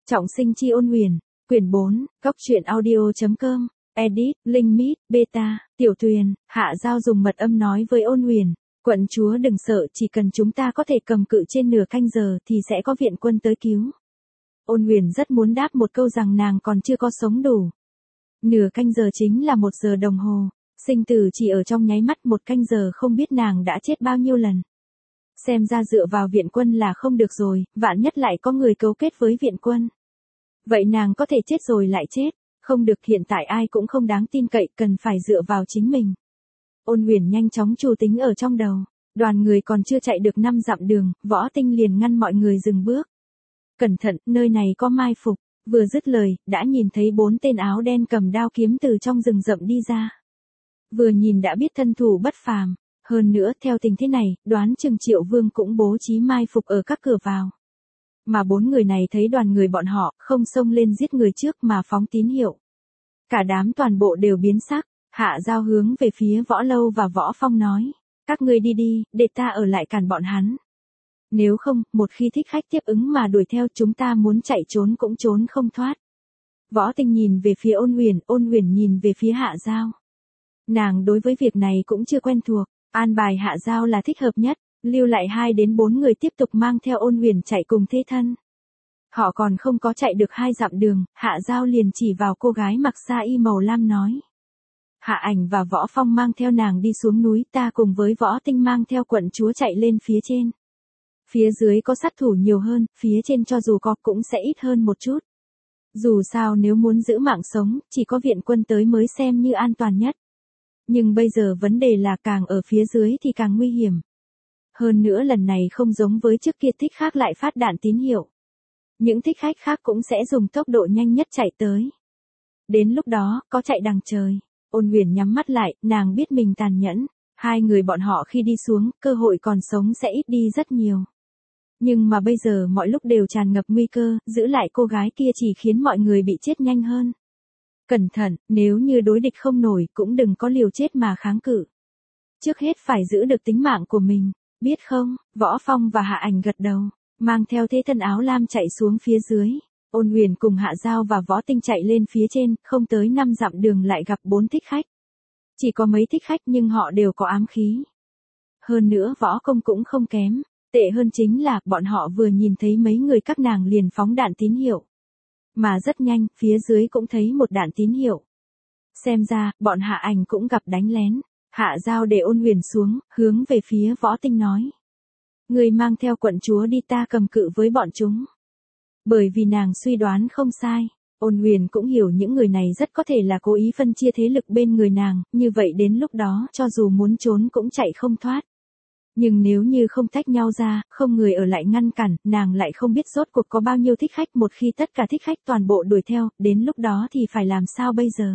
Trọng sinh chi ôn huyền, quyển 4, góc truyện audio.com, edit, Linh Mít, Beta, Tiểu Tuyền, Hạ Giao dùng mật âm nói với ôn huyền, quận chúa đừng sợ, chỉ cần chúng ta có thể cầm cự trên nửa canh giờ thì sẽ có viện quân tới cứu. Ôn huyền rất muốn đáp một câu rằng nàng còn chưa có sống đủ. Nửa canh giờ chính là 1 giờ đồng hồ, sinh tử chỉ ở trong nháy mắt, 1 canh giờ không biết nàng đã chết bao nhiêu lần. Xem ra dựa vào viện quân là không được rồi, vạn nhất lại có người cấu kết với viện quân. Vậy nàng có thể chết rồi lại chết, không được, hiện tại ai cũng không đáng tin cậy, cần phải dựa vào chính mình. Ôn huyền nhanh chóng trù tính ở trong đầu, đoàn người còn chưa chạy được 5 dặm đường, Võ Tinh liền ngăn mọi người dừng bước. Cẩn thận, nơi này có mai phục, vừa dứt lời, đã nhìn thấy 4 tên áo đen cầm đao kiếm từ trong rừng rậm đi ra. Vừa nhìn đã biết thân thủ bất phàm. Hơn nữa theo tình thế này, đoán chừng Triệu Vương cũng bố trí mai phục ở các cửa vào. Mà 4 người này thấy đoàn người bọn họ không xông lên giết người trước mà phóng tín hiệu. Cả đám toàn bộ đều biến sắc, Hạ Giao hướng về phía Võ Lâu và Võ Phong nói. Các ngươi đi đi, để ta ở lại cản bọn hắn. Nếu không, một khi thích khách tiếp ứng mà đuổi theo chúng ta muốn chạy trốn cũng trốn không thoát. Võ Tinh nhìn về phía ôn huyền nhìn về phía Hạ Giao. Nàng đối với việc này cũng chưa quen thuộc. An bài Hạ Giao là thích hợp nhất, lưu lại 2 đến 4 người tiếp tục mang theo ôn huyền chạy cùng thế thân. Họ còn không có chạy được 2 dặm đường, Hạ Giao liền chỉ vào cô gái mặc sa y màu lam nói. Hạ Ảnh và Võ Phong mang theo nàng đi xuống núi, ta cùng với Võ Tinh mang theo quận chúa chạy lên phía trên. Phía dưới có sát thủ nhiều hơn, phía trên cho dù có cũng sẽ ít hơn một chút. Dù sao nếu muốn giữ mạng sống, chỉ có viện quân tới mới xem như an toàn nhất. Nhưng bây giờ vấn đề là càng ở phía dưới thì càng nguy hiểm. Hơn nữa lần này không giống với trước kia, thích khách lại phát đạn tín hiệu. Những thích khách khác cũng sẽ dùng tốc độ nhanh nhất chạy tới. Đến lúc đó, có chạy đằng trời. Ôn huyền nhắm mắt lại, nàng biết mình tàn nhẫn. 2 người bọn họ khi đi xuống, cơ hội còn sống sẽ ít đi rất nhiều. Nhưng mà bây giờ mọi lúc đều tràn ngập nguy cơ, giữ lại cô gái kia chỉ khiến mọi người bị chết nhanh hơn. Cẩn thận, nếu như đối địch không nổi cũng đừng có liều chết mà kháng cự. Trước hết phải giữ được tính mạng của mình, biết không? Võ Phong và Hạ Ảnh gật đầu, mang theo thế thân áo lam chạy xuống phía dưới. Ôn huyền cùng Hạ Giao và Võ Tinh chạy lên phía trên, không tới 5 dặm đường lại gặp 4 thích khách. Chỉ có mấy thích khách nhưng họ đều có ám khí. Hơn nữa võ công cũng không kém, tệ hơn chính là bọn họ vừa nhìn thấy mấy người các nàng liền phóng đạn tín hiệu. Mà rất nhanh, phía dưới cũng thấy một đạn tín hiệu. Xem ra, bọn Hạ Ảnh cũng gặp đánh lén. Hạ Giao để ôn huyền xuống, hướng về phía Võ Tinh nói. Người mang theo quận chúa đi, ta cầm cự với bọn chúng. Bởi vì nàng suy đoán không sai, ôn huyền cũng hiểu những người này rất có thể là cố ý phân chia thế lực bên người nàng, như vậy đến lúc đó cho dù muốn trốn cũng chạy không thoát. Nhưng nếu như không tách nhau ra, không người ở lại ngăn cản, nàng lại không biết rốt cuộc có bao nhiêu thích khách, một khi tất cả thích khách toàn bộ đuổi theo, đến lúc đó thì phải làm sao bây giờ?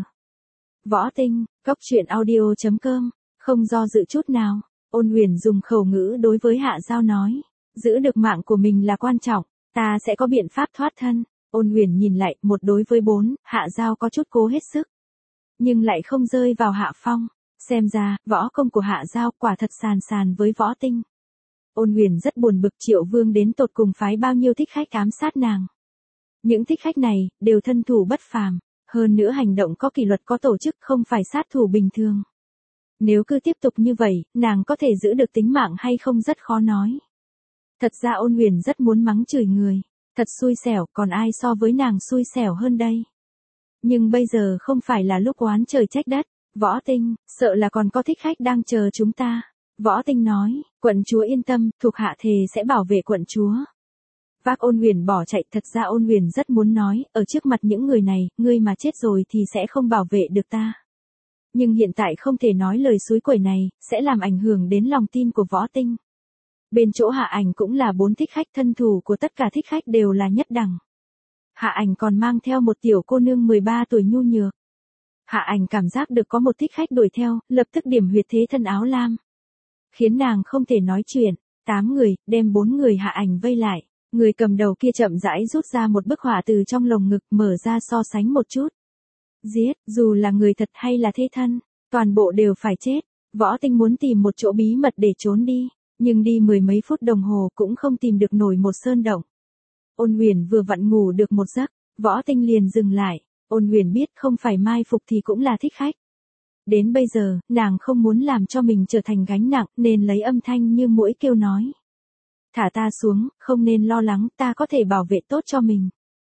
Võ Tinh, góc truyện audio.com, không do dự chút nào, ôn huyền dùng khẩu ngữ đối với Hạ Giao nói, giữ được mạng của mình là quan trọng, ta sẽ có biện pháp thoát thân. Ôn huyền nhìn lại, 1 đối với 4, Hạ Giao có chút cố hết sức, nhưng lại không rơi vào hạ phong. Xem ra, võ công của Hạ Giao quả thật sàn với Võ Tinh. Ôn huyền rất buồn bực, Triệu Vương đến tột cùng phái bao nhiêu thích khách ám sát nàng. Những thích khách này, đều thân thủ bất phàm, hơn nữa hành động có kỷ luật có tổ chức, không phải sát thủ bình thường. Nếu cứ tiếp tục như vậy, nàng có thể giữ được tính mạng hay không rất khó nói. Thật ra ôn huyền rất muốn mắng chửi người, thật xui xẻo, còn ai so với nàng xui xẻo hơn đây. Nhưng bây giờ không phải là lúc oán trời trách đất. Võ Tinh, sợ là còn có thích khách đang chờ chúng ta. Võ Tinh nói, quận chúa yên tâm, thuộc hạ thề sẽ bảo vệ quận chúa. Vác ôn huyền bỏ chạy, thật ra ôn huyền rất muốn nói, ở trước mặt những người này, ngươi mà chết rồi thì sẽ không bảo vệ được ta. Nhưng hiện tại không thể nói lời suối quẩy này, sẽ làm ảnh hưởng đến lòng tin của Võ Tinh. Bên chỗ Hạ Ảnh cũng là 4 thích khách, thân thủ của tất cả thích khách đều là nhất đẳng. Hạ Ảnh còn mang theo một tiểu cô nương 13 tuổi nhu nhược. Hạ Ảnh cảm giác được có một thích khách đuổi theo, lập tức điểm huyệt thế thân áo lam. Khiến nàng không thể nói chuyện, 8 người, đem 4 người Hạ Ảnh vây lại. Người cầm đầu kia chậm rãi rút ra một bức họa từ trong lồng ngực, mở ra so sánh một chút. Giết, dù là người thật hay là thế thân, toàn bộ đều phải chết. Võ Tinh muốn tìm một chỗ bí mật để trốn đi, nhưng đi 10 mấy phút đồng hồ cũng không tìm được nổi một sơn động. Ôn Huyền vừa vặn ngủ được một giấc, Võ Tinh liền dừng lại. Ôn Huyền biết không phải mai phục thì cũng là thích khách. Đến bây giờ, nàng không muốn làm cho mình trở thành gánh nặng nên lấy âm thanh như muỗi kêu nói. Thả ta xuống, không nên lo lắng, ta có thể bảo vệ tốt cho mình.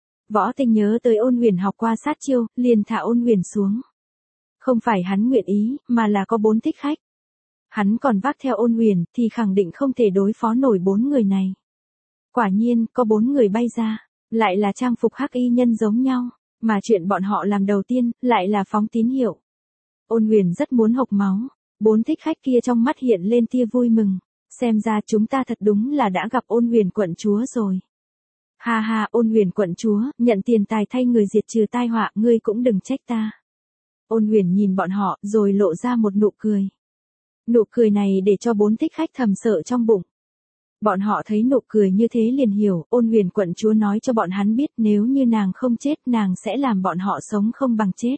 Võ Tinh nhớ tới Ôn Huyền học qua sát chiêu, liền thả Ôn Huyền xuống. Không phải hắn nguyện ý, mà là có 4 thích khách. Hắn còn vác theo Ôn Huyền thì khẳng định không thể đối phó nổi 4 người này. Quả nhiên, có 4 người bay ra, lại là trang phục hắc y nhân giống nhau, mà chuyện bọn họ làm đầu tiên, lại là phóng tín hiệu. Ôn Huyền rất muốn hộc máu, 4 thích khách kia trong mắt hiện lên tia vui mừng, xem ra chúng ta thật đúng là đã gặp Ôn Huyền quận chúa rồi. Ha ha, Ôn Huyền quận chúa, nhận tiền tài thay người diệt trừ tai họa, ngươi cũng đừng trách ta. Ôn Huyền nhìn bọn họ, rồi lộ ra một nụ cười. Nụ cười này để cho 4 thích khách thầm sợ trong bụng. Bọn họ thấy nụ cười như thế liền hiểu, Ôn Huyền quận chúa nói cho bọn hắn biết nếu như nàng không chết nàng sẽ làm bọn họ sống không bằng chết.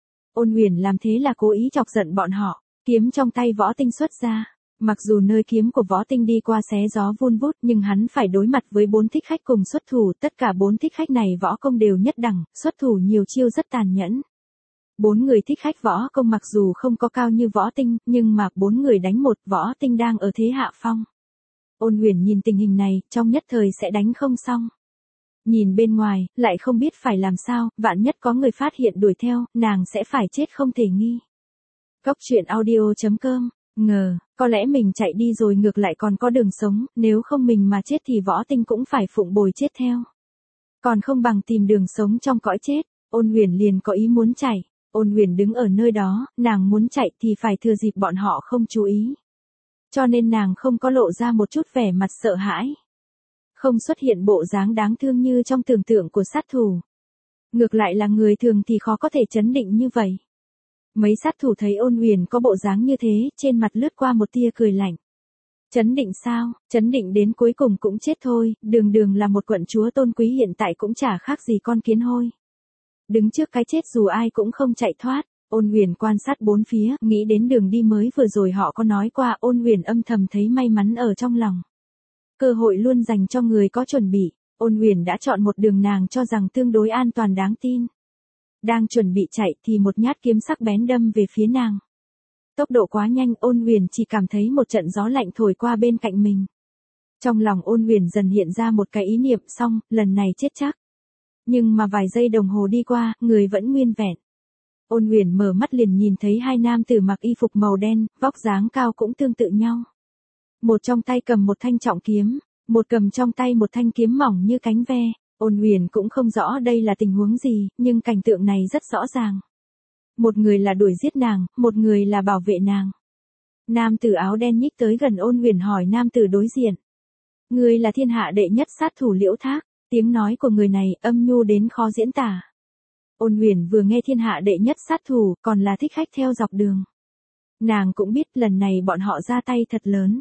Ôn Huyền làm thế là cố ý chọc giận bọn họ, kiếm trong tay Võ Tinh xuất ra. Mặc dù nơi kiếm của Võ Tinh đi qua xé gió vun vút nhưng hắn phải đối mặt với 4 thích khách cùng xuất thủ, tất cả 4 thích khách này võ công đều nhất đẳng, xuất thủ nhiều chiêu rất tàn nhẫn. 4 người thích khách võ công mặc dù không có cao như Võ Tinh, nhưng mà 4 người đánh một, Võ Tinh đang ở thế hạ phong. Ôn Huyền nhìn tình hình này, trong nhất thời sẽ đánh không xong. Nhìn bên ngoài, lại không biết phải làm sao, vạn nhất có người phát hiện đuổi theo, nàng sẽ phải chết không thể nghi. Góc truyện audio.com, ngờ, có lẽ mình chạy đi rồi ngược lại còn có đường sống, nếu không mình mà chết thì Võ Tinh cũng phải phụng bồi chết theo. Còn không bằng tìm đường sống trong cõi chết, Ôn Huyền liền có ý muốn chạy. Ôn Huyền đứng ở nơi đó, nàng muốn chạy thì phải thừa dịp bọn họ không chú ý. Cho nên nàng không có lộ ra một chút vẻ mặt sợ hãi. Không xuất hiện bộ dáng đáng thương như trong tưởng tượng của sát thủ. Ngược lại là người thường thì khó có thể chấn định như vậy. Mấy sát thủ thấy Ôn Huyền có bộ dáng như thế, trên mặt lướt qua một tia cười lạnh. Chấn định sao, chấn định đến cuối cùng cũng chết thôi, đường là một quận chúa tôn quý hiện tại cũng chả khác gì con kiến hôi. Đứng trước cái chết dù ai cũng không chạy thoát. Ôn Huyền quan sát bốn phía, nghĩ đến đường đi mới vừa rồi họ có nói qua, Ôn Huyền âm thầm thấy may mắn ở trong lòng. Cơ hội luôn dành cho người có chuẩn bị, Ôn Huyền đã chọn một đường nàng cho rằng tương đối an toàn đáng tin. Đang chuẩn bị chạy thì một nhát kiếm sắc bén đâm về phía nàng. Tốc độ quá nhanh, Ôn Huyền chỉ cảm thấy một trận gió lạnh thổi qua bên cạnh mình. Trong lòng Ôn Huyền dần hiện ra một cái ý niệm, xong, lần này chết chắc. Nhưng mà vài giây đồng hồ đi qua, người vẫn nguyên vẹn. Ôn Huyền mở mắt liền nhìn thấy hai nam tử mặc y phục màu đen, vóc dáng cao cũng tương tự nhau. Một trong tay cầm một thanh trọng kiếm, một cầm trong tay một thanh kiếm mỏng như cánh ve. Ôn Huyền cũng không rõ đây là tình huống gì, nhưng cảnh tượng này rất rõ ràng. Một người là đuổi giết nàng, một người là bảo vệ nàng. Nam tử áo đen nhích tới gần Ôn Huyền hỏi nam tử đối diện. Người là thiên hạ đệ nhất sát thủ Liễu Thác, tiếng nói của người này âm nhu đến khó diễn tả. Ôn Huyền vừa nghe thiên hạ đệ nhất sát thủ, còn là thích khách theo dọc đường. Nàng cũng biết lần này bọn họ ra tay thật lớn.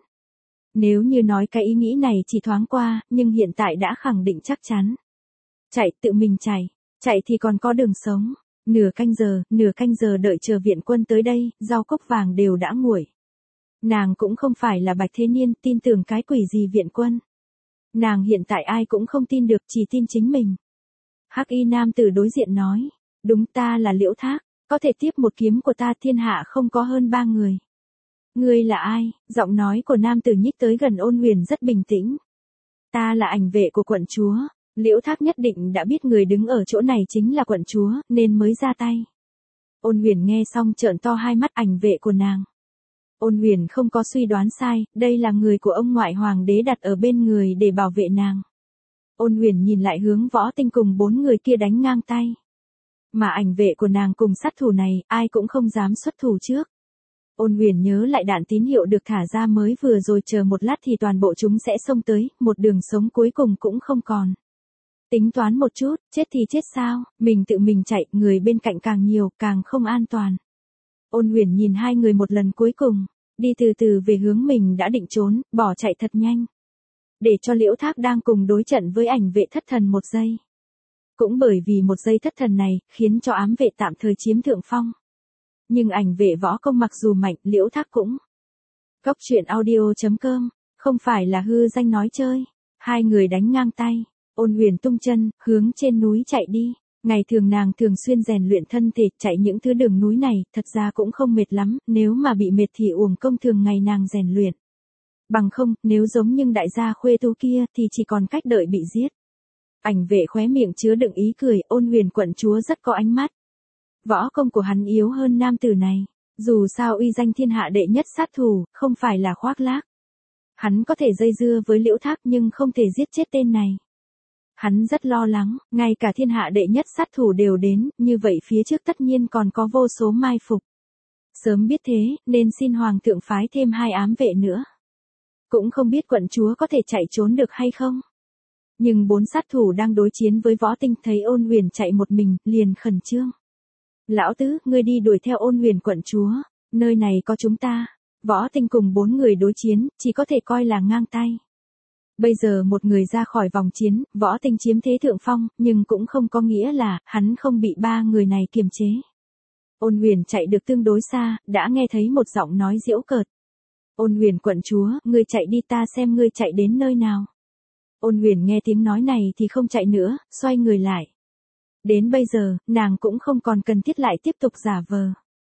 Nếu như nói cái ý nghĩ này chỉ thoáng qua, nhưng hiện tại đã khẳng định chắc chắn. Chạy, tự mình chạy thì còn có đường sống. Nửa canh giờ đợi chờ viện quân tới đây, rau cốc vàng đều đã nguội. Nàng cũng không phải là Bạch Thế Niên, tin tưởng cái quỷ gì viện quân. Nàng hiện tại ai cũng không tin được, chỉ tin chính mình. Hắc y nam tử đối diện nói, đúng, ta là Liễu Thác, có thể tiếp một kiếm của ta, thiên hạ không có hơn 3 người. Ngươi là ai? Giọng nói của nam tử nhích tới gần Ôn Huyền rất bình tĩnh. Ta là ảnh vệ của quận chúa. Liễu Thác nhất định đã biết người đứng ở chỗ này chính là quận chúa, nên mới ra tay. Ôn Huyền nghe xong trợn to hai mắt, ảnh vệ của nàng. Ôn Huyền không có suy đoán sai, đây là người của ông ngoại hoàng đế đặt ở bên người để bảo vệ nàng. Ôn Huyền nhìn lại hướng Võ Tinh cùng 4 người kia đánh ngang tay. Mà ảnh vệ của nàng cùng sát thủ này, ai cũng không dám xuất thủ trước. Ôn Huyền nhớ lại đạn tín hiệu được thả ra mới vừa rồi, chờ một lát thì toàn bộ chúng sẽ xông tới, một đường sống cuối cùng cũng không còn. Tính toán một chút, chết thì chết sao, mình tự mình chạy, người bên cạnh càng nhiều, càng không an toàn. Ôn Huyền nhìn hai người một lần cuối cùng, đi từ từ về hướng mình đã định trốn, bỏ chạy thật nhanh. Để cho Liễu Thác đang cùng đối trận với ảnh vệ thất thần một giây. Cũng bởi vì một giây thất thần này, khiến cho ám vệ tạm thời chiếm thượng phong. Nhưng ảnh vệ võ công mặc dù mạnh, Liễu Thác cũng. Góc truyện audio.com, không phải là hư danh nói chơi. Hai người đánh ngang tay. Ôn Huyền tung chân, hướng trên núi chạy đi. Ngày thường nàng thường xuyên rèn luyện thân thể, chạy những thứ đường núi này, thật ra cũng không mệt lắm, nếu mà bị mệt thì uổng công thường ngày nàng rèn luyện. Bằng không, nếu giống như đại gia khuê tú kia thì chỉ còn cách đợi bị giết. Ảnh vệ khóe miệng chứa đựng ý cười, Ôn Huyền quận chúa rất có ánh mắt. Võ công của hắn yếu hơn nam tử này. Dù sao uy danh thiên hạ đệ nhất sát thủ, không phải là khoác lác. Hắn có thể dây dưa với Liễu Thác nhưng không thể giết chết tên này. Hắn rất lo lắng, ngay cả thiên hạ đệ nhất sát thủ đều đến, như vậy phía trước tất nhiên còn có vô số mai phục. Sớm biết thế, nên xin hoàng thượng phái thêm 2 ám vệ nữa. Cũng không biết quận chúa có thể chạy trốn được hay không. Nhưng 4 sát thủ đang đối chiến với Võ Tinh thấy Ôn Huyền chạy một mình, liền khẩn trương. Lão tứ, ngươi đi đuổi theo Ôn Huyền quận chúa, nơi này có chúng ta. Võ Tinh cùng 4 người đối chiến, chỉ có thể coi là ngang tay. Bây giờ một người ra khỏi vòng chiến, Võ Tinh chiếm thế thượng phong, nhưng cũng không có nghĩa là hắn không bị 3 người này kiềm chế. Ôn Huyền chạy được tương đối xa, đã nghe thấy một giọng nói giễu cợt. Ôn Huyền quận chúa, ngươi chạy đi ta xem ngươi chạy đến nơi nào. Ôn Huyền nghe tiếng nói này thì không chạy nữa, xoay người lại. Đến bây giờ, nàng cũng không còn cần thiết lại tiếp tục giả vờ.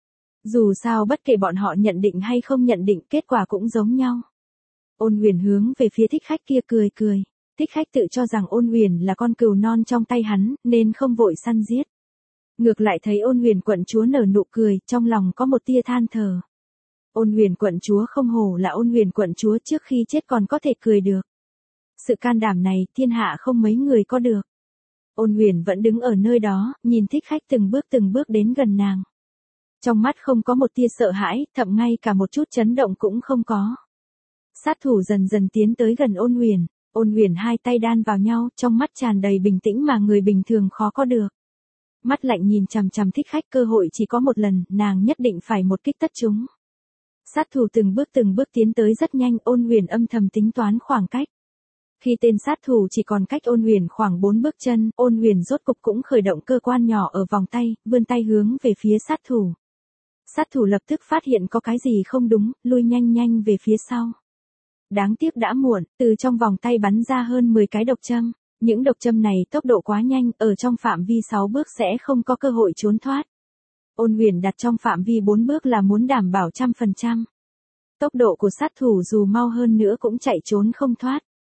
Dù sao bất kể bọn họ nhận định hay không nhận định, kết quả cũng giống nhau. Ôn Huyền hướng về phía Thích Khách kia cười cười. Thích Khách tự cho rằng Ôn Huyền là con cừu non trong tay hắn, nên không vội săn giết. Ngược lại thấy Ôn Huyền quận chúa nở nụ cười, trong lòng có một tia than thở. Ôn Huyền quận chúa không hổ là Ôn Huyền quận chúa, trước khi chết còn có thể cười được. Sự can đảm này, thiên hạ không mấy người có được. Ôn Huyền vẫn đứng ở nơi đó, nhìn Thích Khách từng bước đến gần nàng. Trong mắt không có một tia sợ hãi, thậm ngay cả một chút chấn động cũng không có. Sát thủ dần dần tiến tới gần Ôn Huyền. Ôn Huyền 2 tay đan vào nhau, trong mắt tràn đầy bình tĩnh mà người bình thường khó có được. Mắt lạnh nhìn chằm chằm Thích Khách, cơ hội chỉ có một lần, nàng nhất định phải một kích tất chúng. Sát thủ từng bước tiến tới rất nhanh, Ôn Huyền âm thầm tính toán khoảng cách. Khi tên sát thủ chỉ còn cách Ôn Huyền khoảng 4 bước chân, Ôn Huyền rốt cục cũng khởi động cơ quan nhỏ ở vòng tay, vươn tay hướng về phía sát thủ. Sát thủ lập tức phát hiện có cái gì không đúng, lui nhanh về phía sau. Đáng tiếc đã muộn, từ trong vòng tay bắn ra hơn 10 cái độc châm. Những độc châm này tốc độ quá nhanh, ở trong phạm vi 6 bước sẽ không có cơ hội trốn thoát. Ôn Huyền đặt trong phạm vi 4 bước là muốn đảm bảo 100%. Tốc độ của sát thủ dù mau hơn nữa cũng chạy trốn không thoát.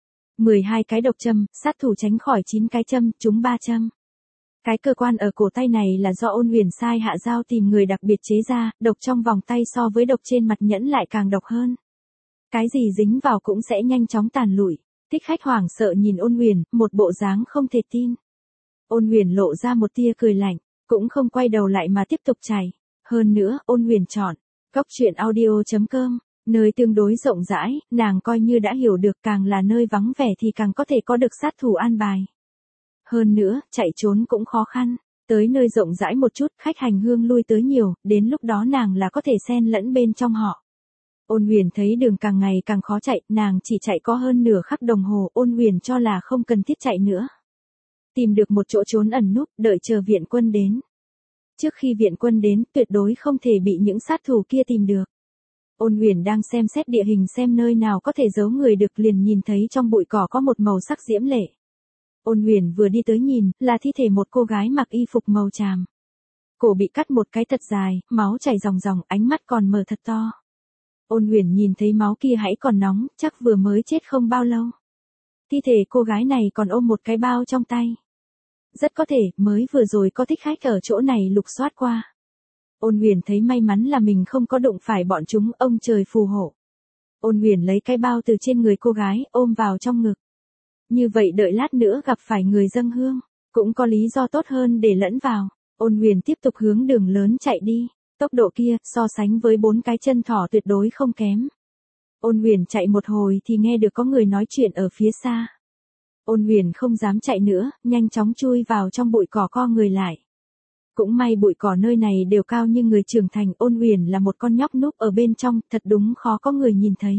12 cái độc châm, sát thủ tránh khỏi 9 cái châm, trúng 3 châm. Cái cơ quan ở cổ tay này là do Ôn Huyền sai Hạ Giao tìm người đặc biệt chế ra, độc trong vòng tay so với độc trên mặt nhẫn lại càng độc hơn. Cái gì dính vào cũng sẽ nhanh chóng tàn lụi. Thích Khách hoảng sợ nhìn Ôn Huyền, một bộ dáng không thể tin. Ôn Huyền lộ ra một tia cười lạnh, cũng không quay đầu lại mà tiếp tục chạy. Hơn nữa, Ôn Huyền chọn Góc Truyện Audio.com, nơi tương đối rộng rãi, nàng coi như đã hiểu được, càng là nơi vắng vẻ thì càng có thể có được sát thủ an bài. Hơn nữa, chạy trốn cũng khó khăn. Tới nơi rộng rãi một chút, khách hành hương lui tới nhiều, đến lúc đó nàng là có thể xen lẫn bên trong họ. Ôn Huyền thấy đường càng ngày càng khó chạy, nàng chỉ chạy có hơn nửa khắc đồng hồ, Ôn Huyền cho là không cần thiết chạy nữa. Tìm được một chỗ trốn ẩn núp, đợi chờ viện quân đến. Trước khi viện quân đến, tuyệt đối không thể bị những sát thủ kia tìm được. Ôn Huyền đang xem xét địa hình xem nơi nào có thể giấu người được, liền nhìn thấy trong bụi cỏ có một màu sắc diễm lệ. Ôn Huyền vừa đi tới nhìn, là thi thể một cô gái mặc y phục màu tràm. Cổ bị cắt một cái thật dài, máu chảy ròng ròng, ánh mắt còn mở thật to. Ôn Huyền nhìn thấy máu kia hãy còn nóng, chắc vừa mới chết không bao lâu. Thi thể cô gái này còn ôm một cái bao trong tay. Rất có thể, mới vừa rồi có Thích Khách ở chỗ này lục soát qua. Ôn Huyền thấy may mắn là mình không có đụng phải bọn chúng, ông trời phù hộ. Ôn Huyền lấy cái bao từ trên người cô gái, ôm vào trong ngực. Như vậy đợi lát nữa gặp phải người dâng hương, cũng có lý do tốt hơn để lẫn vào. Ôn Huyền tiếp tục hướng đường lớn chạy đi. Tốc độ kia, so sánh với 4 cái chân thỏ tuyệt đối không kém. Ôn Huyền chạy một hồi thì nghe được có người nói chuyện ở phía xa. Ôn Huyền không dám chạy nữa, nhanh chóng chui vào trong bụi cỏ co người lại. Cũng may bụi cỏ nơi này đều cao như người trưởng thành, Ôn Huyền là một con nhóc núp ở bên trong, thật đúng khó có người nhìn thấy.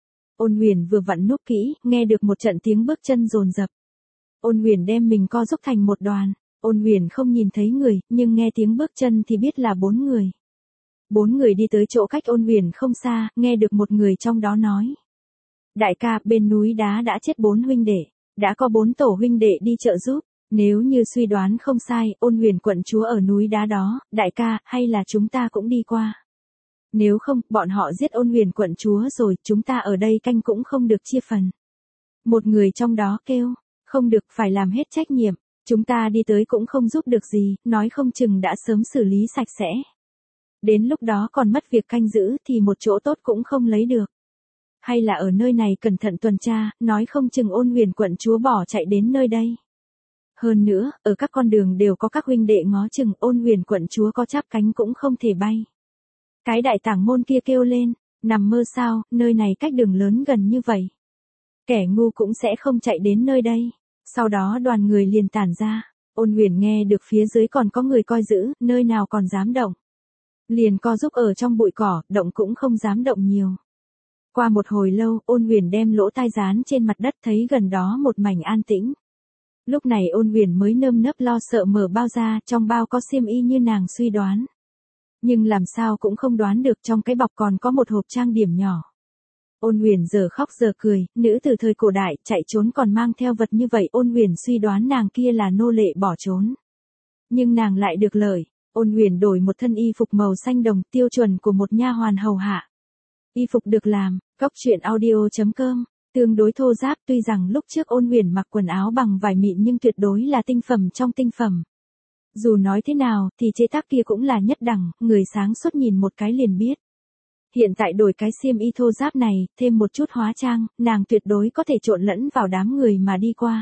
Ôn Huyền vừa vặn núp kỹ, nghe được một trận tiếng bước chân dồn dập. Ôn Huyền đem mình co giúp thành một đoàn. Ôn Huyền không nhìn thấy người, nhưng nghe tiếng bước chân thì biết là 4 người. 4 người đi tới chỗ cách Ôn Huyền không xa, nghe được một người trong đó nói. Đại ca, bên núi đá đã chết 4 huynh đệ. Đã có 4 tổ huynh đệ đi trợ giúp. Nếu như suy đoán không sai, Ôn Huyền quận chúa ở núi đá đó, đại ca, hay là chúng ta cũng đi qua. Nếu không, bọn họ giết Ôn Huyền quận chúa rồi, chúng ta ở đây canh cũng không được chia phần. Một người trong đó kêu, không được, phải làm hết trách nhiệm, chúng ta đi tới cũng không giúp được gì, nói không chừng đã sớm xử lý sạch sẽ. Đến lúc đó còn mất việc canh giữ thì một chỗ tốt cũng không lấy được. Hay là ở nơi này cẩn thận tuần tra, nói không chừng Ôn Huyền quận chúa bỏ chạy đến nơi đây. Hơn nữa, ở các con đường đều có các huynh đệ ngó chừng, Ôn Huyền quận chúa có chắp cánh cũng không thể bay. Cái đại tảng môn kia kêu lên, nằm mơ sao, nơi này cách đường lớn gần như vậy. Kẻ ngu cũng sẽ không chạy đến nơi đây. Sau đó đoàn người liền tản ra. Ôn Huyền nghe được phía dưới còn có người coi giữ, nơi nào còn dám động. Liền co giúp ở trong bụi cỏ, động cũng không dám động nhiều. Qua một hồi lâu, Ôn Huyền đem lỗ tai dán trên mặt đất, thấy gần đó một mảnh an tĩnh. Lúc này Ôn Huyền mới nơm nớp lo sợ mở bao ra, trong bao có xiêm y như nàng suy đoán. Nhưng làm sao cũng không đoán được trong cái bọc còn có một hộp trang điểm nhỏ. Ôn Huyền giờ khóc giờ cười, nữ từ thời cổ đại, chạy trốn còn mang theo vật như vậy. Ôn Huyền suy đoán nàng kia là nô lệ bỏ trốn. Nhưng nàng lại được lời. Ôn Huyền đổi một thân y phục màu xanh đồng, tiêu chuẩn của một nha hoàn hầu hạ. Y phục được làm, goctruyện.audio.com, tương đối thô ráp, tuy rằng lúc trước Ôn Huyền mặc quần áo bằng vải mịn nhưng tuyệt đối là tinh phẩm trong tinh phẩm. Dù nói thế nào, thì chế tác kia cũng là nhất đẳng, người sáng suốt nhìn một cái liền biết. Hiện tại đổi cái xiêm y thô ráp này, thêm một chút hóa trang, nàng tuyệt đối có thể trộn lẫn vào đám người mà đi qua.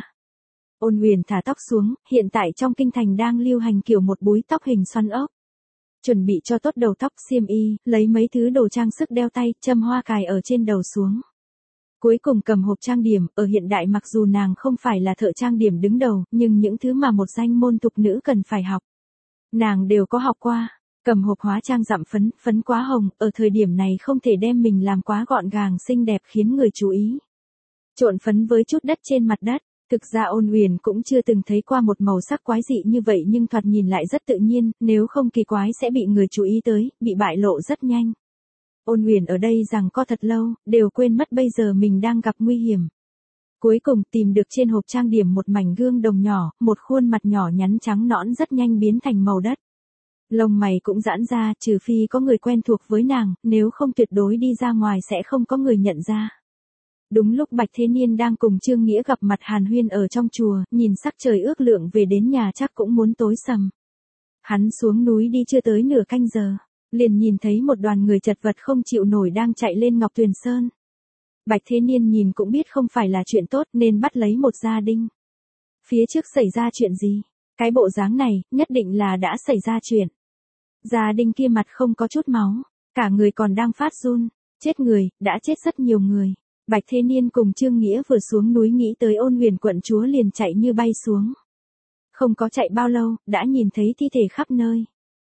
Ôn Huyền thả tóc xuống, hiện tại trong kinh thành đang lưu hành kiểu một búi tóc hình xoăn ốc. Chuẩn bị cho tốt đầu tóc, xiêm y, lấy mấy thứ đồ trang sức đeo tay, châm hoa cài ở trên đầu xuống. Cuối cùng cầm hộp trang điểm, ở hiện đại mặc dù nàng không phải là thợ trang điểm đứng đầu, nhưng những thứ mà một danh môn tục nữ cần phải học, nàng đều có học qua. Cầm hộp hóa trang dặm phấn, phấn quá hồng, ở thời điểm này không thể đem mình làm quá gọn gàng xinh đẹp khiến người chú ý. Trộn phấn với chút đất trên mặt đất, thực ra Ôn Huyền cũng chưa từng thấy qua một màu sắc quái dị như vậy nhưng thoạt nhìn lại rất tự nhiên, nếu không kỳ quái sẽ bị người chú ý tới, bị bại lộ rất nhanh. Ôn Huyền ở đây rằng co thật lâu, đều quên mất bây giờ mình đang gặp nguy hiểm. Cuối cùng tìm được trên hộp trang điểm một mảnh gương đồng nhỏ, một khuôn mặt nhỏ nhắn trắng nõn rất nhanh biến thành màu đất. Lông mày cũng giãn ra, trừ phi có người quen thuộc với nàng, nếu không tuyệt đối đi ra ngoài sẽ không có người nhận ra. Đúng lúc Bạch Thế Niên đang cùng Trương Nghĩa gặp mặt hàn huyên ở trong chùa, nhìn sắc trời ước lượng về đến nhà chắc cũng muốn tối sầm. Hắn xuống núi đi chưa tới nửa canh giờ, liền nhìn thấy một đoàn người chật vật không chịu nổi đang chạy lên Ngọc Tuyền Sơn. Bạch Thế Niên nhìn cũng biết không phải là chuyện tốt nên bắt lấy một gia đinh. Phía trước xảy ra chuyện gì? Cái bộ dáng này, nhất định là đã xảy ra chuyện. Gia đinh kia mặt không có chút máu, cả người còn đang phát run, chết người, đã chết rất nhiều người. Bạch Thế Niên cùng Trương Nghĩa vừa xuống núi nghĩ tới Ôn Huyền quận chúa liền chạy như bay xuống. Không có chạy bao lâu, đã nhìn thấy thi thể khắp nơi.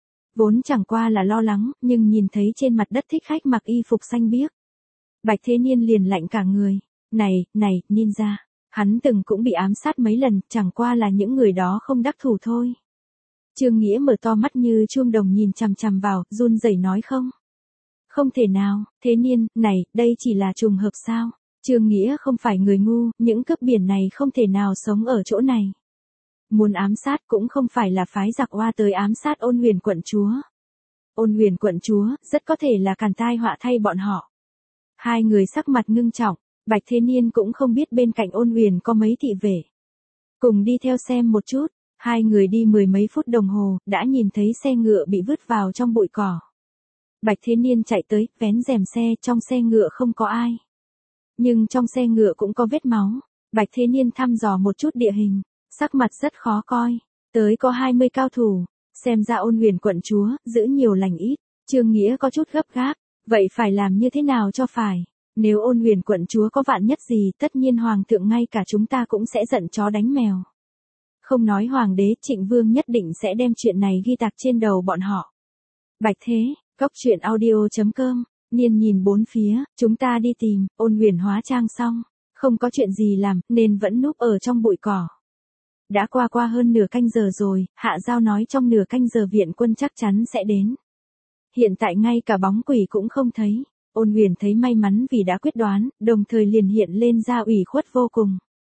Vốn chẳng qua là lo lắng, nhưng nhìn thấy trên mặt đất thích khách mặc y phục xanh biếc. Bạch Thế Niên liền lạnh cả người. Này, ninja. Hắn từng cũng bị ám sát mấy lần, chẳng qua là những người đó không đắc thủ thôi. Trương Nghĩa mở to mắt như chuông đồng nhìn chằm chằm vào, run rẩy nói không. Không thể nào, Thế Niên, này, đây chỉ là trùng hợp sao? Trương Nghĩa không phải người ngu, những cướp biển này không thể nào sống ở chỗ này. Muốn ám sát cũng không phải là phái giặc oa tới ám sát Ôn Huyền quận chúa. Ôn Huyền quận chúa, rất có thể là càn tai họa thay bọn họ. Hai người sắc mặt ngưng trọng, Bạch Thế Niên cũng không biết bên cạnh Ôn Huyền có mấy thị vệ. Cùng đi theo xem một chút, hai người đi mười mấy phút đồng hồ, đã nhìn thấy xe ngựa bị vứt vào trong bụi cỏ. Bạch Thế Niên chạy tới, vén rèm xe, trong xe ngựa không có ai. Nhưng trong xe ngựa cũng có vết máu. Bạch Thế Niên thăm dò một chút địa hình, sắc mặt rất khó coi. Tới có 20 cao thủ, xem ra Ôn Huyền quận chúa, giữ nhiều lành ít. Trương Nghĩa có chút gấp gáp, vậy phải làm như thế nào cho phải? Nếu Ôn Huyền quận chúa có vạn nhất gì, tất nhiên hoàng thượng ngay cả chúng ta cũng sẽ giận chó đánh mèo. Không nói hoàng đế, Trịnh Vương nhất định sẽ đem chuyện này ghi tạc trên đầu bọn họ. Bạch Thế, goctruyện.audio.com, Niên nhìn bốn phía, chúng ta đi tìm, Ôn Huyền hóa trang xong, không có chuyện gì làm, nên vẫn núp ở trong bụi cỏ. Đã qua hơn nửa canh giờ rồi, Hạ Giao nói trong nửa canh giờ viện quân chắc chắn sẽ đến. Hiện tại ngay cả bóng quỷ cũng không thấy. Ôn Huyền thấy may mắn vì đã quyết đoán, đồng thời liền hiện lên ra ủy khuất vô cùng.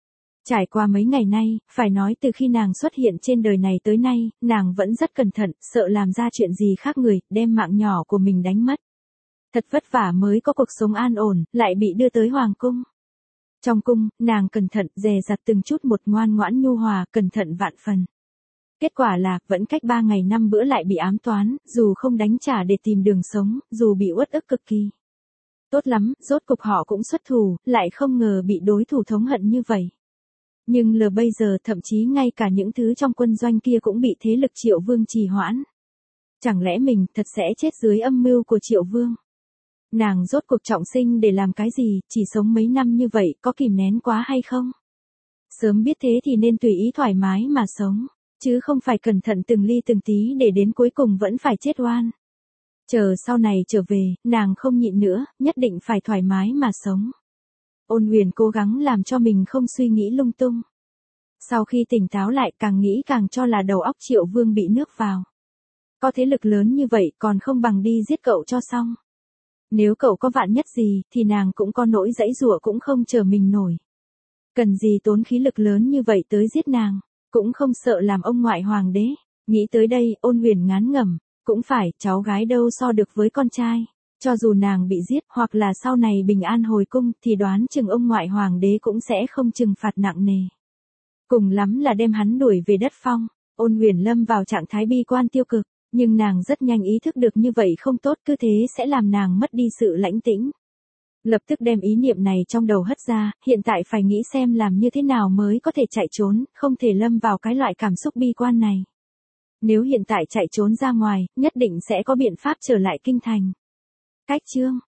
Trải qua mấy ngày nay, phải nói từ khi nàng xuất hiện trên đời này tới nay, nàng vẫn rất cẩn thận, sợ làm ra chuyện gì khác người, đem mạng nhỏ của mình đánh mất. Thật vất vả mới có cuộc sống an ổn, lại bị đưa tới hoàng cung. Trong cung, nàng cẩn thận, dè dặt từng chút một, ngoan ngoãn nhu hòa, cẩn thận vạn phần. Kết quả là, vẫn cách 3 ngày 5 bữa lại bị ám toán, dù không đánh trả để tìm đường sống, dù bị uất ức cực kỳ. Tốt lắm, rốt cục họ cũng xuất thủ, lại không ngờ bị đối thủ thống hận như vậy. Nhưng bây giờ thậm chí ngay cả những thứ trong quân doanh kia cũng bị thế lực Triệu Vương trì hoãn. Chẳng lẽ mình thật sẽ chết dưới âm mưu của Triệu Vương? Nàng rốt cuộc trọng sinh để làm cái gì, chỉ sống mấy năm như vậy có kìm nén quá hay không? Sớm biết thế thì nên tùy ý thoải mái mà sống, chứ không phải cẩn thận từng ly từng tí để đến cuối cùng vẫn phải chết oan. Chờ sau này trở về, nàng không nhịn nữa, nhất định phải thoải mái mà sống. Ôn Huyền cố gắng làm cho mình không suy nghĩ lung tung. Sau khi tỉnh táo lại càng nghĩ càng cho là đầu óc Triệu Vương bị nước vào. Có thế lực lớn như vậy còn không bằng đi giết cậu cho xong. Nếu cậu có vạn nhất gì thì nàng cũng có nỗi giãy giụa cũng không chờ mình nổi. Cần gì tốn khí lực lớn như vậy tới giết nàng, cũng không sợ làm ông ngoại hoàng đế. Nghĩ tới đây, Ôn Huyền ngán ngẩm, cũng phải, cháu gái đâu so được với con trai. Cho dù nàng bị giết hoặc là sau này bình an hồi cung thì đoán chừng ông ngoại hoàng đế cũng sẽ không trừng phạt nặng nề. Cùng lắm là đem hắn đuổi về đất phong. Ôn Huyền lâm vào trạng thái bi quan tiêu cực, nhưng nàng rất nhanh ý thức được như vậy không tốt, cứ thế sẽ làm nàng mất đi sự lãnh tĩnh. Lập tức đem ý niệm này trong đầu hất ra, hiện tại phải nghĩ xem làm như thế nào mới có thể chạy trốn, không thể lâm vào cái loại cảm xúc bi quan này. Nếu hiện tại chạy trốn ra ngoài, nhất định sẽ có biện pháp trở lại kinh thành. Cách chương